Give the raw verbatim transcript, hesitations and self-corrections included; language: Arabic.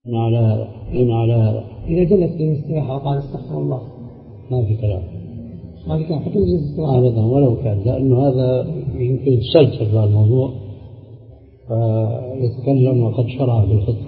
من على هذا من على هذا إذا جلس في الاستراحة وقال استغفر الله ما في كلام، ما في كلام حتى يجلس الاستراحة أبدا ولو كان، لأنه هذا يمكن يسلسل هذا الموضوع فيتكلم وقد شرع في الخطبة.